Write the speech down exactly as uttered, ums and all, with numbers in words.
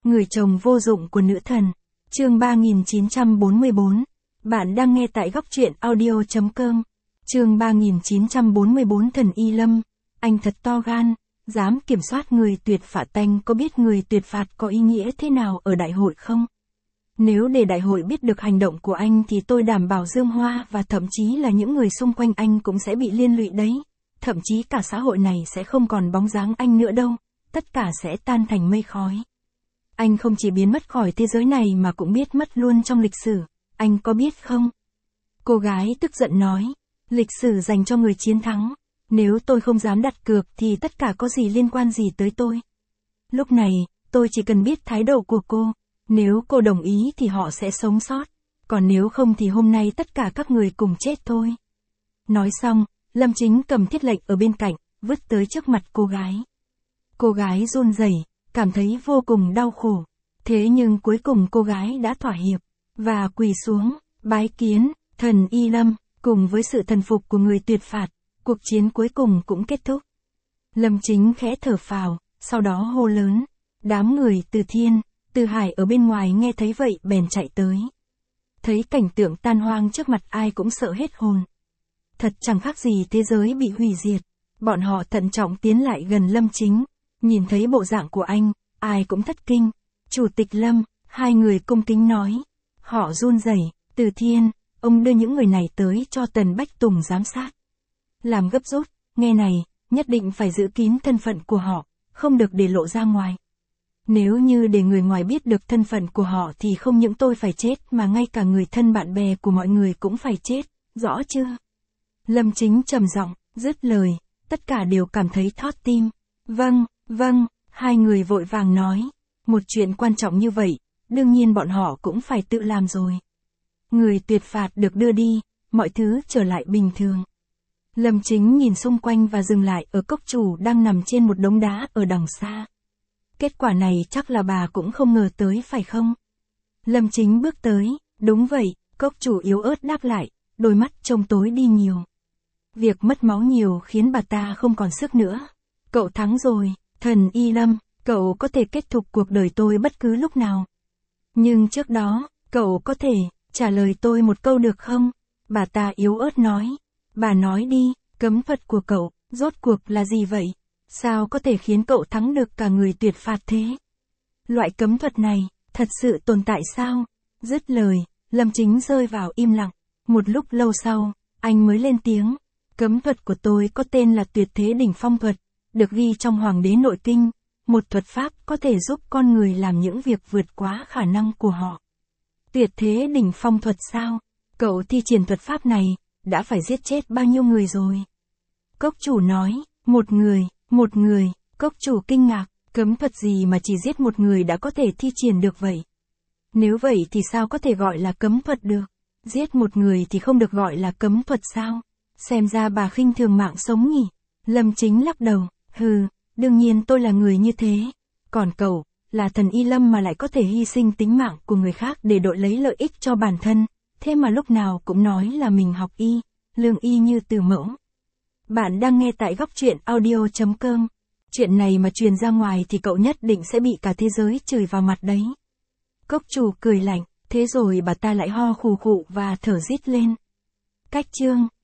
Người chồng vô dụng của nữ thần. Chương ba nghìn chín trăm bốn mươi bốn. Bạn đang nghe tại góc truyện audio chấm com. Chương ba nghìn chín trăm bốn mươi bốn. Thần Y Lâm. Anh thật to gan, dám kiểm soát người tuyệt phạt. Tanh có biết người tuyệt phạt có ý nghĩa thế nào ở đại hội không? Nếu để đại hội biết được hành động của anh thì tôi đảm bảo Dương Hoa và thậm chí là những người xung quanh anh cũng sẽ bị liên lụy đấy. Thậm chí cả xã hội này sẽ không còn bóng dáng anh nữa đâu. Tất cả sẽ tan thành mây khói. Anh không chỉ biến mất khỏi thế giới này mà cũng biết mất luôn trong lịch sử. Anh có biết không? Cô gái tức giận nói. Lịch sử dành cho người chiến thắng. Nếu tôi không dám đặt cược thì tất cả có gì liên quan gì tới tôi? Lúc này, tôi chỉ cần biết thái độ của cô. Nếu cô đồng ý thì họ sẽ sống sót. Còn nếu không thì hôm nay tất cả các người cùng chết thôi. Nói xong, Lâm Chính cầm thiết lệnh ở bên cạnh, vứt tới trước mặt cô gái. Cô gái run rẩy, cảm thấy vô cùng đau khổ. Thế nhưng cuối cùng cô gái đã thỏa hiệp, và quỳ xuống, bái kiến, thần Y Lâm, cùng với sự thần phục của người tuyệt phạt, cuộc chiến cuối cùng cũng kết thúc. Lâm Chính khẽ thở phào, sau đó hô lớn. Đám người Từ Thiên, Từ Hải ở bên ngoài nghe thấy vậy bèn chạy tới. Thấy cảnh tượng tan hoang trước mặt ai cũng sợ hết hồn. Thật chẳng khác gì thế giới bị hủy diệt. Bọn họ thận trọng tiến lại gần Lâm Chính. Nhìn thấy bộ dạng của anh, ai cũng thất kinh. Chủ tịch Lâm, hai người cung kính nói. Họ run rẩy. Từ Thiên, ông đưa những người này tới cho Tần Bách Tùng giám sát. Làm gấp rút, nghe này, nhất định phải giữ kín thân phận của họ, không được để lộ ra ngoài. Nếu như để người ngoài biết được thân phận của họ thì không những tôi phải chết mà ngay cả người thân bạn bè của mọi người cũng phải chết, rõ chưa? Lâm Chính trầm giọng, dứt lời, tất cả đều cảm thấy thót tim. Vâng, vâng, hai người vội vàng nói. Một chuyện quan trọng như vậy, đương nhiên bọn họ cũng phải tự làm rồi. Người tuyệt phạt được đưa đi, mọi thứ trở lại bình thường. Lâm Chính nhìn xung quanh và dừng lại ở cốc chủ đang nằm trên một đống đá ở đằng xa. Kết quả này chắc là bà cũng không ngờ tới phải không? Lâm Chính bước tới, đúng vậy, cốc chủ yếu ớt đáp lại, đôi mắt trông tối đi nhiều. Việc mất máu nhiều khiến bà ta không còn sức nữa. Cậu thắng rồi, thần Y Lâm, cậu có thể kết thúc cuộc đời tôi bất cứ lúc nào. Nhưng trước đó, cậu có thể trả lời tôi một câu được không? Bà ta yếu ớt nói. Bà nói đi, cấm thuật của cậu, rốt cuộc là gì vậy? Sao có thể khiến cậu thắng được cả người tuyệt phạt thế? Loại cấm thuật này, thật sự tồn tại sao? Dứt lời, Lâm Chính rơi vào im lặng. Một lúc lâu sau, anh mới lên tiếng. Cấm thuật của tôi có tên là Tuyệt Thế Đỉnh Phong Thuật, được ghi trong Hoàng đế Nội Kinh. Một thuật pháp có thể giúp con người làm những việc vượt quá khả năng của họ. Tuyệt Thế Đỉnh Phong Thuật sao? Cậu thi triển thuật pháp này, đã phải giết chết bao nhiêu người rồi? Cốc chủ nói, một người, một người, cốc chủ kinh ngạc, cấm thuật gì mà chỉ giết một người đã có thể thi triển được vậy? Nếu vậy thì sao có thể gọi là cấm thuật được? Giết một người thì không được gọi là cấm thuật sao? Xem ra bà khinh thường mạng sống nhỉ? Lâm Chính lắc đầu, hừ, đương nhiên tôi là người như thế. Còn cậu, là thần Y Lâm mà lại có thể hy sinh tính mạng của người khác để đổi lấy lợi ích cho bản thân. Thế mà lúc nào cũng nói là mình học y, lương y như từ mẫu. Bạn đang nghe tại góc truyện audio chấm com. Chuyện này mà truyền ra ngoài thì cậu nhất định sẽ bị cả thế giới chửi vào mặt đấy. Cốc chủ cười lạnh, thế rồi bà ta lại ho khù khụ và thở rít lên. Cách chương.